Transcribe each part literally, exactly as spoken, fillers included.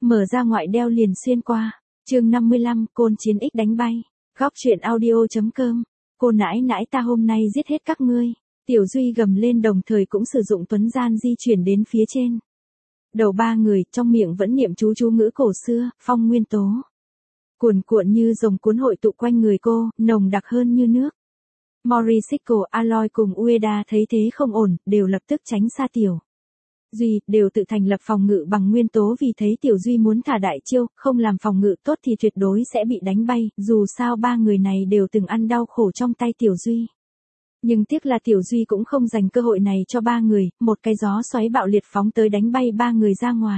mở ra ngoại đeo liền xuyên qua. Chương năm mươi lăm, côn chiến ích đánh bay. Góc truyện audio.com. Cô nãi nãi ta hôm nay giết hết các ngươi. Tiểu Duy gầm lên đồng thời cũng sử dụng tuấn gian di chuyển đến phía trên. Đầu ba người, trong miệng vẫn niệm chú chú ngữ cổ xưa, phong nguyên tố. Cuồn cuộn như dòng cuốn hội tụ quanh người cô, nồng đặc hơn như nước. Morishiko, Aloy cùng Ueda thấy thế không ổn, đều lập tức tránh xa Tiểu Duy, đều tự thành lập phòng ngự bằng nguyên tố vì thấy Tiểu Duy muốn thả đại chiêu, không làm phòng ngự tốt thì tuyệt đối sẽ bị đánh bay, dù sao ba người này đều từng ăn đau khổ trong tay Tiểu Duy. Nhưng tiếc là Tiểu Duy cũng không dành cơ hội này cho ba người, một cái gió xoáy bạo liệt phóng tới đánh bay ba người ra ngoài.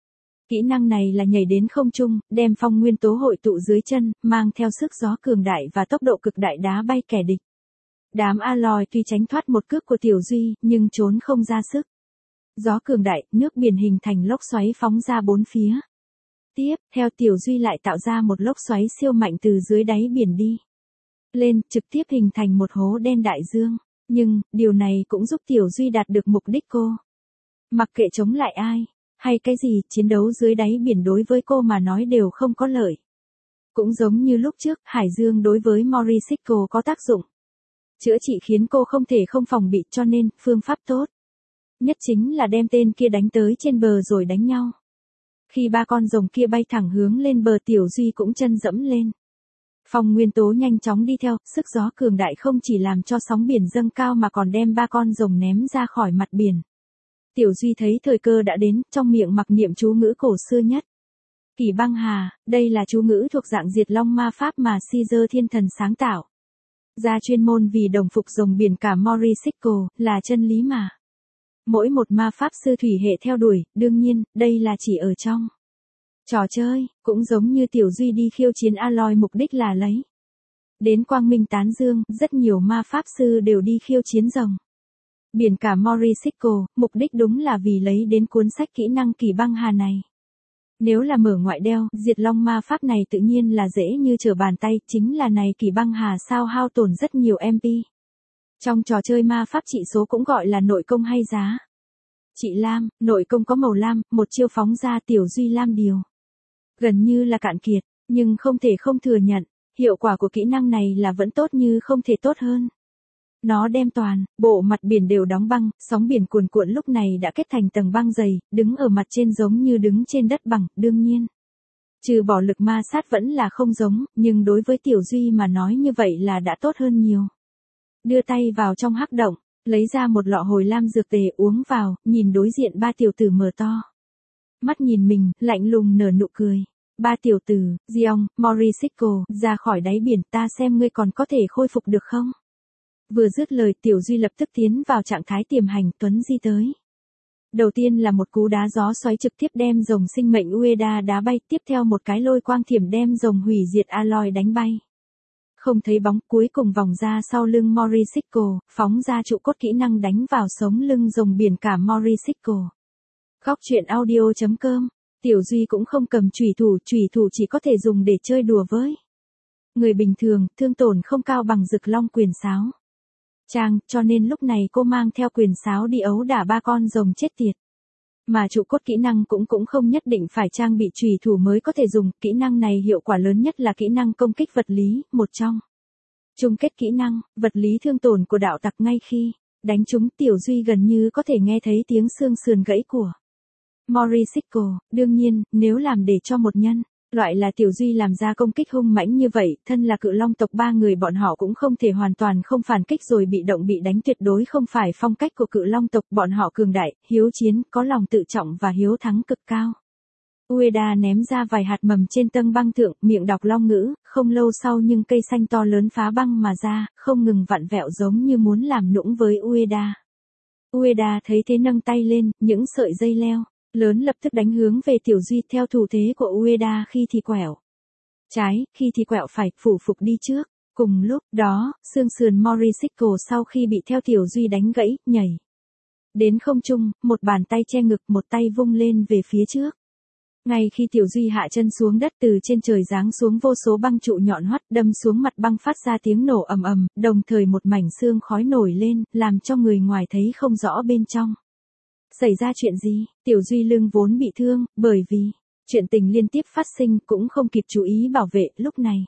Kỹ năng này là nhảy đến không trung, đem phong nguyên tố hội tụ dưới chân, mang theo sức gió cường đại và tốc độ cực đại đá bay kẻ địch. Đám Aloy tuy tránh thoát một cước của Tiểu Duy, nhưng trốn không ra sức. Gió cường đại, nước biển hình thành lốc xoáy phóng ra bốn phía. Tiếp, theo Tiểu Duy lại tạo ra một lốc xoáy siêu mạnh từ dưới đáy biển đi lên, trực tiếp hình thành một hố đen đại dương. Nhưng, điều này cũng giúp Tiểu Duy đạt được mục đích cô. Mặc kệ chống lại ai, hay cái gì, chiến đấu dưới đáy biển đối với cô mà nói đều không có lợi. Cũng giống như lúc trước, Hải Dương đối với Morishiko có tác dụng. Chữa trị khiến cô không thể không phòng bị, cho nên, phương pháp tốt nhất chính là đem tên kia đánh tới trên bờ rồi đánh nhau. Khi ba con rồng kia bay thẳng hướng lên bờ, Tiểu Duy cũng chân dẫm lên. Phong nguyên tố nhanh chóng đi theo, sức gió cường đại không chỉ làm cho sóng biển dâng cao mà còn đem ba con rồng ném ra khỏi mặt biển. Tiểu Duy thấy thời cơ đã đến, trong miệng mặc niệm chú ngữ cổ xưa nhất. Kỷ băng hà, đây là chú ngữ thuộc dạng diệt long ma pháp mà Caesar thiên thần sáng tạo. Ra chuyên môn vì đồng phục rồng biển cả Morishiko, là chân lý mà. Mỗi một ma pháp sư thủy hệ theo đuổi, đương nhiên, đây là chỉ ở trong trò chơi, cũng giống như Tiểu Duy đi khiêu chiến Aloy mục đích là lấy đến quang minh tán dương, rất nhiều ma pháp sư đều đi khiêu chiến rồng biển cả Morishiko, mục đích đúng là vì lấy đến cuốn sách kỹ năng Kỷ băng hà này. Nếu là mở ngoại đeo, diệt long ma pháp này tự nhiên là dễ như trở bàn tay, chính là này Kỷ băng hà sao hao tổn rất nhiều em pê. Trong trò chơi ma pháp trị số cũng gọi là nội công hay giá trị lam, nội công có màu lam, một chiêu phóng ra Tiểu Duy lam điều. Gần như là cạn kiệt, nhưng không thể không thừa nhận, hiệu quả của kỹ năng này là vẫn tốt như không thể tốt hơn. Nó đem toàn bộ mặt biển đều đóng băng, sóng biển cuồn cuộn lúc này đã kết thành tầng băng dày, đứng ở mặt trên giống như đứng trên đất bằng, đương nhiên. Trừ bỏ lực ma sát vẫn là không giống, nhưng đối với Tiểu Duy mà nói như vậy là đã tốt hơn nhiều. Đưa tay vào trong hắc động, lấy ra một lọ hồi lam dược tề uống vào, nhìn đối diện ba tiểu tử mở to mắt nhìn mình, lạnh lùng nở nụ cười. Ba tiểu tử, Giong, Morishiko, ra khỏi đáy biển, ta xem ngươi còn có thể khôi phục được không? Vừa dứt lời, Tiểu Duy lập tức tiến vào trạng thái tiềm hành, tuấn di tới. Đầu tiên là một cú đá gió xoáy trực tiếp đem rồng sinh mệnh Ueda đá bay, tiếp theo một cái lôi quang thiểm đem rồng hủy diệt Aloy đánh bay. Không thấy bóng, cuối cùng vòng ra sau lưng Morishiko, phóng ra trụ cốt kỹ năng đánh vào sống lưng rồng biển cả Morishiko. Góc truyện audio.com. Tiểu Duy cũng không cầm chủy thủ, chủy thủ chỉ có thể dùng để chơi đùa với người bình thường, thương tổn không cao bằng Rực Long quyền sáo Trang, cho nên lúc này cô mang theo quyền sáo đi ấu đả ba con rồng chết tiệt. Mà trụ cốt kỹ năng cũng cũng không nhất định phải trang bị chủy thủ mới có thể dùng, kỹ năng này hiệu quả lớn nhất là kỹ năng công kích vật lý, một trong chung kết kỹ năng, vật lý thương tổn của đạo tặc. Ngay khi đánh chúng, Tiểu Duy gần như có thể nghe thấy tiếng xương sườn gãy của Morishiko. Đương nhiên, nếu làm để cho một nhân loại là Tiểu Duy làm ra công kích hung mãnh như vậy, thân là cự long tộc ba người bọn họ cũng không thể hoàn toàn không phản kích rồi bị động bị đánh, tuyệt đối không phải phong cách của cự long tộc. Bọn họ cường đại, hiếu chiến, có lòng tự trọng và hiếu thắng cực cao. Ueda ném ra vài hạt mầm trên tầng băng thượng, miệng đọc long ngữ, không lâu sau nhưng cây xanh to lớn phá băng mà ra, không ngừng vặn vẹo giống như muốn làm nũng với Ueda. Ueda thấy thế nâng tay lên, những sợi dây leo lớn lập tức đánh hướng về Tiểu Duy theo thủ thế của Ueda, khi thì quẹo trái, khi thì quẹo phải, phủ phục đi trước. Cùng lúc đó, xương sườn Morishiko sau khi bị theo Tiểu Duy đánh gãy, nhảy đến không trung, một bàn tay che ngực, một tay vung lên về phía trước. Ngay khi Tiểu Duy hạ chân xuống đất, từ trên trời giáng xuống vô số băng trụ nhọn hoắt đâm xuống mặt băng phát ra tiếng nổ ầm ầm, đồng thời một mảnh xương khói nổi lên, làm cho người ngoài thấy không rõ bên trong xảy ra chuyện gì. Tiểu Duy lưng vốn bị thương, bởi vì Chuyện tình liên tiếp phát sinh cũng không kịp chú ý bảo vệ lúc này.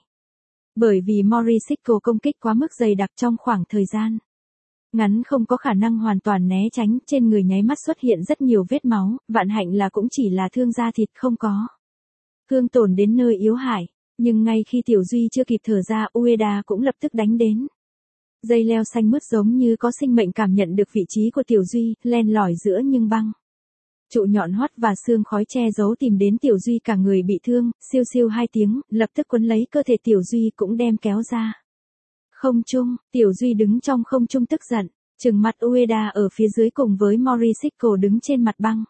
Bởi vì Morishiko công kích quá mức dày đặc trong khoảng thời gian ngắn không có khả năng hoàn toàn né tránh, trên người nháy mắt xuất hiện rất nhiều vết máu, vạn hạnh là cũng chỉ là thương da thịt không có thương tổn đến nơi yếu hại, nhưng ngay khi Tiểu Duy chưa kịp thở ra, Ueda cũng lập tức đánh đến. Dây leo xanh mướt giống như có sinh mệnh cảm nhận được vị trí của Tiểu Duy, len lỏi giữa nhưng băng trụ nhọn hoắt và xương khói che giấu tìm đến Tiểu Duy, cả người bị thương, siêu siêu hai tiếng, lập tức quấn lấy cơ thể Tiểu Duy cũng đem kéo ra. Không trung, Tiểu Duy đứng trong không trung tức giận, trừng mặt Ueda ở phía dưới cùng với Morishiko đứng trên mặt băng.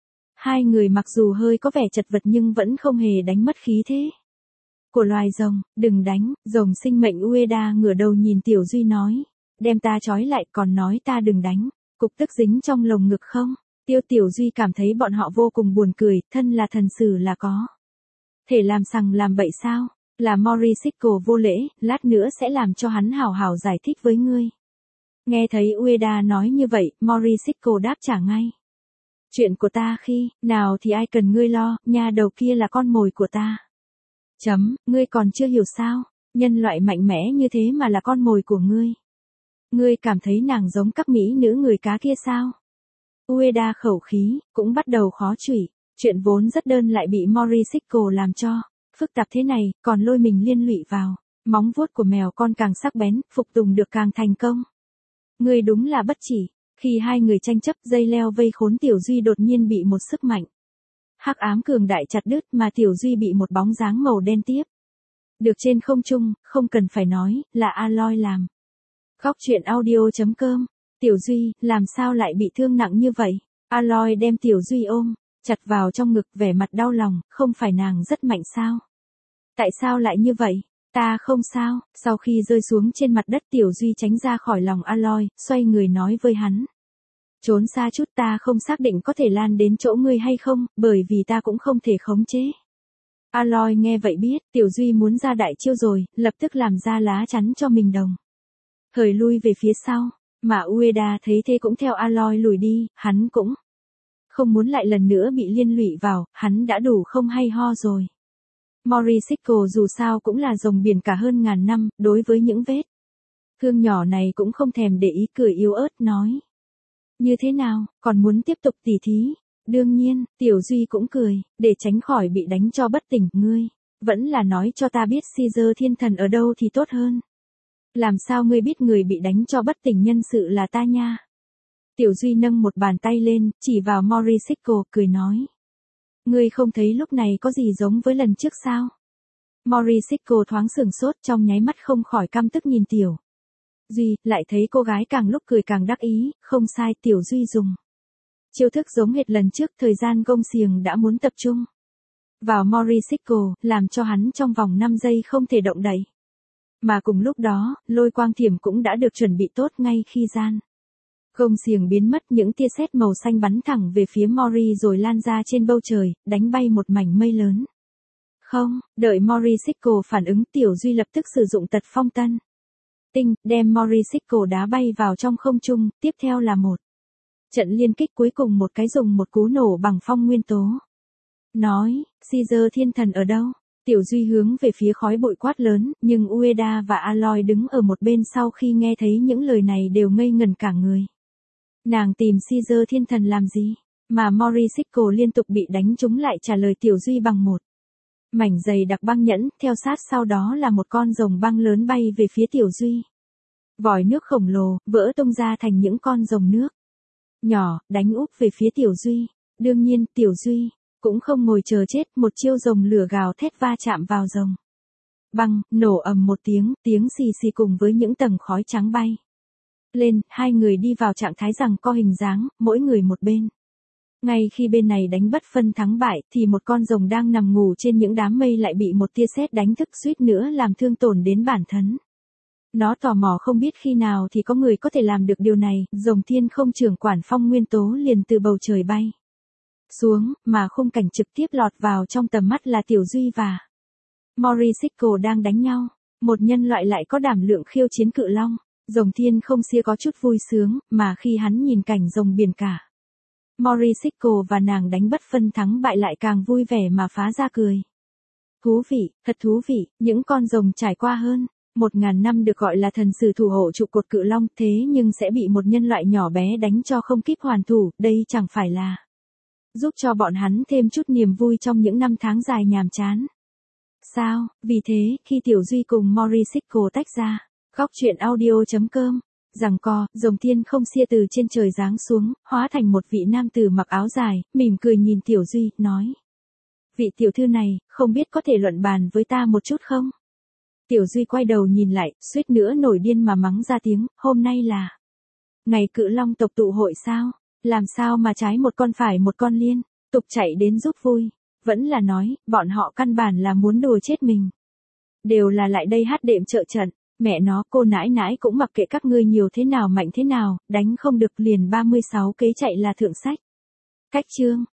Hai người mặc dù hơi có vẻ chật vật nhưng vẫn không hề đánh mất khí thế của loài rồng. Đừng đánh, rồng sinh mệnh. Ueda ngửa đầu nhìn Tiểu Duy nói, đem ta trói lại còn nói ta đừng đánh, cục tức dính trong lồng ngực không? Tiêu Tiểu Duy cảm thấy bọn họ vô cùng buồn cười, thân là thần sử là có thể làm sằng làm bậy sao? Là Morishiko vô lễ, lát nữa sẽ làm cho hắn hào hào giải thích với ngươi. Nghe thấy Ueda nói như vậy, Morishiko đáp trả ngay. Chuyện của ta khi nào thì ai cần ngươi lo, nhà đầu kia là con mồi của ta. Chấm, ngươi còn chưa hiểu sao? Nhân loại mạnh mẽ như thế mà là con mồi của ngươi. Ngươi cảm thấy nàng giống các mỹ nữ người cá kia sao? Ueda khẩu khí, cũng bắt đầu khó chửi. Chuyện vốn rất đơn lại bị Morishiko làm cho phức tạp thế này, còn lôi mình liên lụy vào. Móng vuốt của mèo con càng sắc bén, phục tùng được càng thành công. Ngươi đúng là bất chỉ. Khi hai người tranh chấp, dây leo vây khốn Tiểu Duy đột nhiên bị một sức mạnh hắc ám cường đại chặt đứt, mà Tiểu Duy bị một bóng dáng màu đen tiếp được trên không trung, không cần phải nói, là Aloy làm. Góc truyện audio chấm com. Tiểu Duy, làm sao lại bị thương nặng như vậy? Aloy đem Tiểu Duy ôm chặt vào trong ngực, vẻ mặt đau lòng, không phải nàng rất mạnh sao? Tại sao lại như vậy? Ta không sao. Sau khi rơi xuống trên mặt đất, Tiểu Duy tránh ra khỏi lòng Aloy, xoay người nói với hắn. Trốn xa chút, ta không xác định có thể lan đến chỗ ngươi hay không, bởi vì ta cũng không thể khống chế. Aloy nghe vậy biết, Tiểu Duy muốn ra đại chiêu rồi, lập tức làm ra lá chắn cho mình đồng thời lui về phía sau, mà Ueda thấy thế cũng theo Aloy lùi đi, hắn cũng không muốn lại lần nữa bị liên lụy vào, hắn đã đủ không hay ho rồi. Morishiko dù sao cũng là rồng biển cả hơn ngàn năm, đối với những vết thương nhỏ này cũng không thèm để ý, cười yếu ớt nói. Như thế nào, còn muốn tiếp tục tỉ thí? Đương nhiên, Tiểu Duy cũng cười, để tránh khỏi bị đánh cho bất tỉnh, ngươi vẫn là nói cho ta biết Caesar thiên thần ở đâu thì tốt hơn. Làm sao ngươi biết người bị đánh cho bất tỉnh nhân sự là ta nha? Tiểu Duy nâng một bàn tay lên, chỉ vào Morishiko, cười nói. Ngươi không thấy lúc này có gì giống với lần trước sao? Morishiko thoáng sửng sốt, trong nháy mắt không khỏi căm tức nhìn Tiểu Duy, lại thấy cô gái càng lúc cười càng đắc ý, không sai, Tiểu Duy dùng chiêu thức giống hệt lần trước, thời gian gông xiềng đã muốn tập trung vào Morishiko, làm cho hắn trong vòng năm giây không thể động đậy. Mà cùng lúc đó, lôi quang thiểm cũng đã được chuẩn bị tốt, ngay khi gian gông xiềng biến mất, những tia sét màu xanh bắn thẳng về phía Mori rồi lan ra trên bầu trời, đánh bay một mảnh mây lớn. Không, đợi Morishiko phản ứng, Tiểu Duy lập tức sử dụng tật phong tân tinh, đem Morishiko đá bay vào trong không trung, tiếp theo là một trận liên kích, cuối cùng một cái dùng một cú nổ bằng phong nguyên tố. Nói, Caesar thiên thần ở đâu? Tiểu Duy hướng về phía khói bụi quát lớn, nhưng Ueda và Aloy đứng ở một bên sau khi nghe thấy những lời này đều ngây ngẩn cả người. Nàng tìm Caesar thiên thần làm gì? Mà Morishiko liên tục bị đánh trúng lại trả lời Tiểu Duy bằng một mảnh dày đặc băng nhẫn, theo sát sau đó là một con rồng băng lớn bay về phía Tiểu Duy. Vòi nước khổng lồ, vỡ tung ra thành những con rồng nước nhỏ, đánh úp về phía Tiểu Duy. Đương nhiên, Tiểu Duy cũng không ngồi chờ chết, một chiêu rồng lửa gào thét va chạm vào rồng băng, nổ ầm một tiếng, tiếng xì xì cùng với những tầng khói trắng bay lên, hai người đi vào trạng thái giằng co hình dáng, mỗi người một bên. Ngay khi bên này đánh bất phân thắng bại, thì một con rồng đang nằm ngủ trên những đám mây lại bị một tia sét đánh thức, suýt nữa làm thương tổn đến bản thân. Nó tò mò không biết khi nào thì có người có thể làm được điều này, rồng thiên không trưởng quản phong nguyên tố liền từ bầu trời bay xuống, mà khung cảnh trực tiếp lọt vào trong tầm mắt là Tiểu Duy và Morishiko đang đánh nhau. Một nhân loại lại có đảm lượng khiêu chiến cự long. Rồng thiên không xia có chút vui sướng, mà khi hắn nhìn cảnh rồng biển cả Morisico và nàng đánh bất phân thắng bại lại càng vui vẻ mà phá ra cười. Thú vị, thật thú vị, những con rồng trải qua hơn một ngàn năm được gọi là thần sử thủ hộ trụ cột cự long, thế nhưng sẽ bị một nhân loại nhỏ bé đánh cho không kíp hoàn thủ, đây chẳng phải là giúp cho bọn hắn thêm chút niềm vui trong những năm tháng dài nhàm chán. Sao, vì thế, khi Tiểu Duy cùng Morisico tách ra, góc truyện audio chấm com, giằng co, rồng thiên không xia từ trên trời giáng xuống, hóa thành một vị nam tử mặc áo dài, mỉm cười nhìn Tiểu Duy, nói. Vị tiểu thư này, không biết có thể luận bàn với ta một chút không? Tiểu Duy quay đầu nhìn lại, suýt nữa nổi điên mà mắng ra tiếng, hôm nay là ngày cự long tộc tụ hội sao? Làm sao mà trái một con phải một con liên, tục chạy đến giúp vui. Vẫn là nói, bọn họ căn bản là muốn đùa chết mình. Đều là lại đây hát đệm trợ trận, mẹ nó, cô nãi nãi cũng mặc kệ các ngươi nhiều thế nào mạnh thế nào, đánh không được liền ba mươi sáu kế chạy là thượng sách. Cách chương.